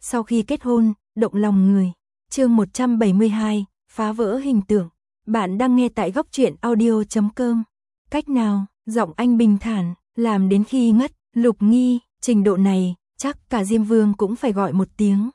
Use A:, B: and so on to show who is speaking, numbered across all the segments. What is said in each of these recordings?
A: Sau khi kết hôn, động lòng người. Chương 172, phá vỡ hình tượng. Bạn đang nghe tại góc truyện audio.com. Cách nào? Giọng anh bình thản, làm đến khi ngất. Lục Nghi, trình độ này, chắc cả Diêm Vương cũng phải gọi một tiếng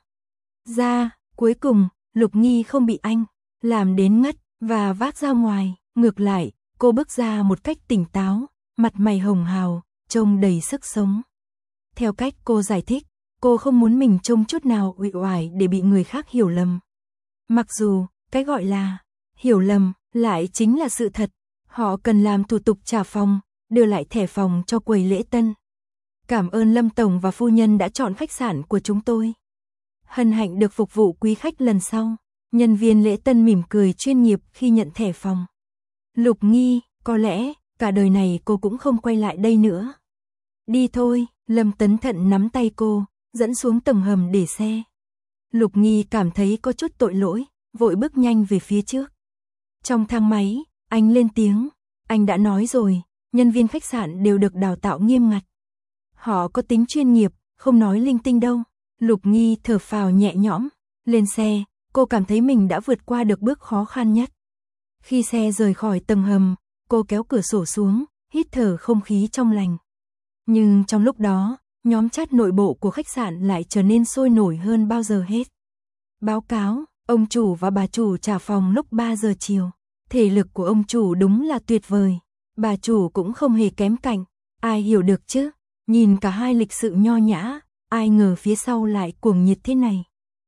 A: ra. Cuối cùng, Lục Nghi không bị anh làm đến ngất và vác ra ngoài. Ngược lại, cô bước ra một cách tỉnh táo, mặt mày hồng hào, trông đầy sức sống. Theo cách cô giải thích, cô không muốn mình trông chút nào uể oải để bị người khác hiểu lầm. Mặc dù, cái gọi là hiểu lầm lại chính là sự thật. Họ cần làm thủ tục trả phòng, đưa lại thẻ phòng cho quầy lễ tân. Cảm ơn Lâm Tổng và phu nhân đã chọn khách sạn của chúng tôi. Hân hạnh được phục vụ quý khách lần sau. Nhân viên lễ tân mỉm cười chuyên nghiệp khi nhận thẻ phòng. Lục Nghi, có lẽ cả đời này cô cũng không quay lại đây nữa. Đi thôi, Lâm Tấn Thận nắm tay cô, dẫn xuống tầng hầm để xe. Lục Nghi cảm thấy có chút tội lỗi, vội bước nhanh về phía trước. Trong thang máy, anh lên tiếng, anh đã nói rồi, nhân viên khách sạn đều được đào tạo nghiêm ngặt. Họ có tính chuyên nghiệp, không nói linh tinh đâu. Lục Nghi thở phào nhẹ nhõm, lên xe, cô cảm thấy mình đã vượt qua được bước khó khăn nhất. Khi xe rời khỏi tầng hầm, cô kéo cửa sổ xuống, hít thở không khí trong lành. Nhưng trong lúc đó, nhóm chat nội bộ của khách sạn lại trở nên sôi nổi hơn bao giờ hết. Báo cáo, ông chủ và bà chủ trả phòng lúc 3 giờ chiều. Thể lực của ông chủ đúng là tuyệt vời. Bà chủ cũng không hề kém cạnh. Ai hiểu được chứ? Nhìn cả hai lịch sự nho nhã, ai ngờ phía sau lại cuồng nhiệt thế này.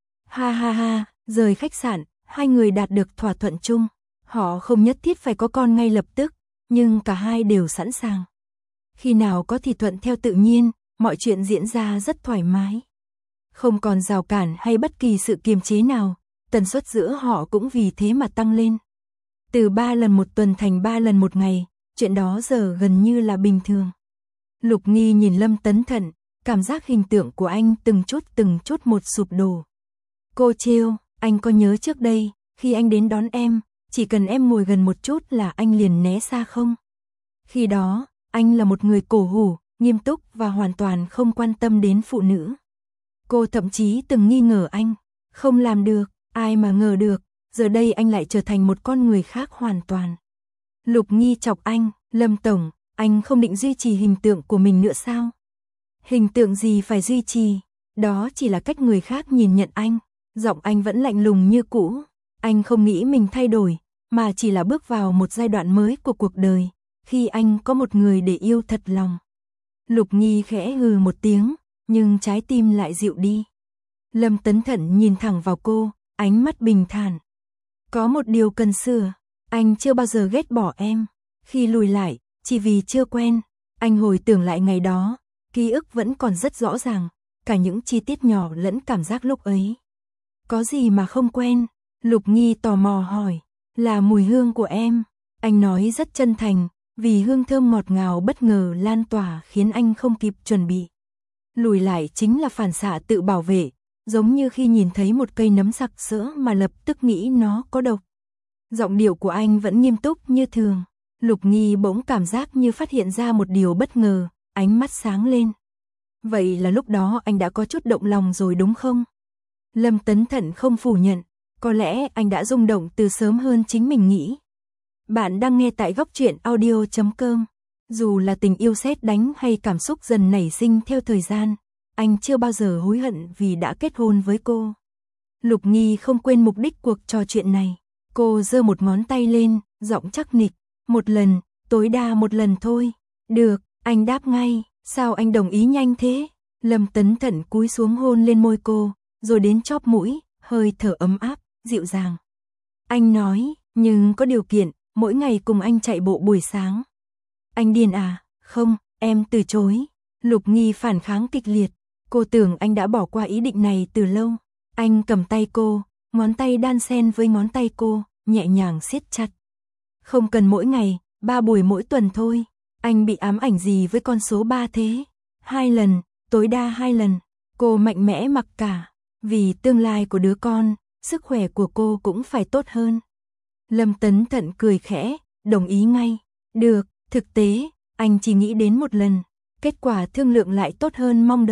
A: Ha ha ha, rời khách sạn, hai người đạt được thỏa thuận chung. Họ không nhất thiết phải có con ngay lập tức, nhưng cả hai đều sẵn sàng. Khi nào có thì thuận theo tự nhiên, mọi chuyện diễn ra rất thoải mái. Không còn rào cản hay bất kỳ sự kiềm chế nào, tần suất giữa họ cũng vì thế mà tăng lên. Từ 3 lần một tuần thành 3 lần một ngày, chuyện đó giờ gần như là bình thường. Lục Nghi nhìn Lâm Tấn Thận, cảm giác hình tượng của anh từng chút một sụp đổ. Cô trêu, anh có nhớ trước đây, khi anh đến đón em, chỉ cần em ngồi gần một chút là anh liền né xa không? Khi đó, anh là một người cổ hủ, nghiêm túc và hoàn toàn không quan tâm đến phụ nữ. Cô thậm chí từng nghi ngờ anh, không làm được, ai mà ngờ được, giờ đây anh lại trở thành một con người khác hoàn toàn. Lục Nghi chọc anh, Lâm Tổng, anh không định duy trì hình tượng của mình nữa sao? Hình tượng gì phải duy trì, đó chỉ là cách người khác nhìn nhận anh. Giọng anh vẫn lạnh lùng như cũ, anh không nghĩ mình thay đổi, mà chỉ là bước vào một giai đoạn mới của cuộc đời, khi anh có một người để yêu thật lòng. Lục Nghi khẽ hừ một tiếng, nhưng trái tim lại dịu đi. Lâm Tấn Thận nhìn thẳng vào cô, ánh mắt bình thản. Có một điều cần sửa, anh chưa bao giờ ghét bỏ em. Khi lùi lại, chỉ vì chưa quen, anh hồi tưởng lại ngày đó, ký ức vẫn còn rất rõ ràng, cả những chi tiết nhỏ lẫn cảm giác lúc ấy. Có gì mà không quen? Lục Nghi tò mò hỏi. Là mùi hương của em. Anh nói rất chân thành, vì hương thơm ngọt ngào bất ngờ lan tỏa khiến anh không kịp chuẩn bị. Lùi lại chính là phản xạ tự bảo vệ, giống như khi nhìn thấy một cây nấm sặc sỡ mà lập tức nghĩ nó có độc. Giọng điệu của anh vẫn nghiêm túc như thường. Lục Nghi bỗng cảm giác như phát hiện ra một điều bất ngờ, ánh mắt sáng lên. Vậy là lúc đó anh đã có chút động lòng rồi đúng không? Lâm Tấn Thận không phủ nhận, có lẽ anh đã rung động từ sớm hơn chính mình nghĩ. Bạn đang nghe tại góc truyện audio.com. Dù là tình yêu sét đánh hay cảm xúc dần nảy sinh theo thời gian, anh chưa bao giờ hối hận vì đã kết hôn với cô. Lục Nghi không quên mục đích cuộc trò chuyện này. Cô giơ một ngón tay lên, giọng chắc nịch. Một lần, tối đa một lần thôi. Được, anh đáp ngay. Sao anh đồng ý nhanh thế? Lâm Tấn Thận cúi xuống hôn lên môi cô, rồi đến chóp mũi, hơi thở ấm áp, dịu dàng. Anh nói, nhưng có điều kiện, mỗi ngày cùng anh chạy bộ buổi sáng. Anh điên à? Không, em từ chối. Lục Nghi phản kháng kịch liệt. Cô tưởng anh đã bỏ qua ý định này từ lâu. Anh cầm tay cô, ngón tay đan xen với ngón tay cô, nhẹ nhàng siết chặt. Không cần mỗi ngày, 3 buổi mỗi tuần thôi. Anh bị ám ảnh gì với con số 3 thế? 2 lần, tối đa 2 lần. Cô mạnh mẽ mặc cả. Vì tương lai của đứa con, sức khỏe của cô cũng phải tốt hơn. Lâm Tấn Thận cười khẽ, đồng ý ngay. Được, thực tế, anh chỉ nghĩ đến một lần. Kết quả thương lượng lại tốt hơn mong đợi.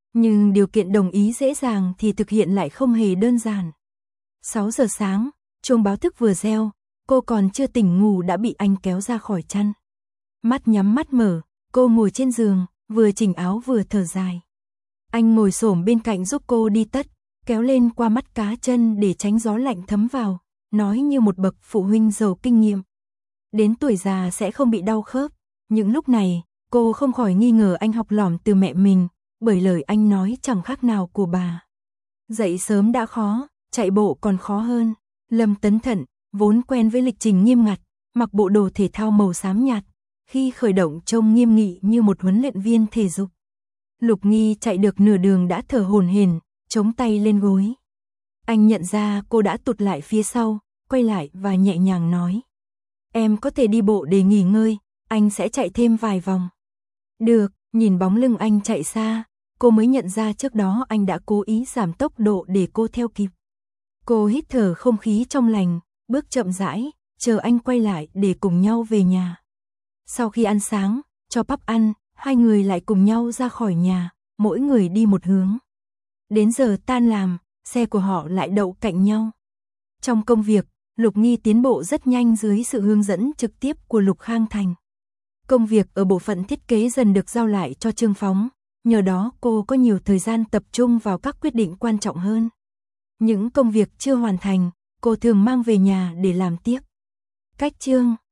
A: Nhưng điều kiện đồng ý dễ dàng thì thực hiện lại không hề đơn giản. 6 giờ sáng, chuông báo thức vừa reo, cô còn chưa tỉnh ngủ đã bị anh kéo ra khỏi chăn. Mắt nhắm mắt mở, cô ngồi trên giường, vừa chỉnh áo vừa thở dài. Anh ngồi xổm bên cạnh giúp cô đi tất, kéo lên qua mắt cá chân để tránh gió lạnh thấm vào, nói như một bậc phụ huynh giàu kinh nghiệm. Đến tuổi già sẽ không bị đau khớp. Những lúc này, cô không khỏi nghi ngờ anh học lỏm từ mẹ mình, bởi lời anh nói chẳng khác nào của bà. Dậy sớm đã khó, chạy bộ còn khó hơn. Lâm Tấn Thận, vốn quen với lịch trình nghiêm ngặt, mặc bộ đồ thể thao màu xám nhạt, khi khởi động trông nghiêm nghị như một huấn luyện viên thể dục. Lục Nghi chạy được nửa đường đã thở hổn hển, chống tay lên gối. Anh nhận ra cô đã tụt lại phía sau, quay lại và nhẹ nhàng nói. Em có thể đi bộ để nghỉ ngơi, anh sẽ chạy thêm vài vòng. Được, nhìn bóng lưng anh chạy xa, cô mới nhận ra trước đó anh đã cố ý giảm tốc độ để cô theo kịp. Cô hít thở không khí trong lành, bước chậm rãi, chờ anh quay lại để cùng nhau về nhà. Sau khi ăn sáng, cho Pắp ăn, hai người lại cùng nhau ra khỏi nhà, mỗi người đi một hướng. Đến giờ tan làm, xe của họ lại đậu cạnh nhau. Trong công việc, Lục Nghi tiến bộ rất nhanh dưới sự hướng dẫn trực tiếp của Lục Khang Thành. Công việc ở bộ phận thiết kế dần được giao lại cho Trương Phóng, nhờ đó cô có nhiều thời gian tập trung vào các quyết định quan trọng hơn. Những công việc chưa hoàn thành, cô thường mang về nhà để làm tiếp. Cách chương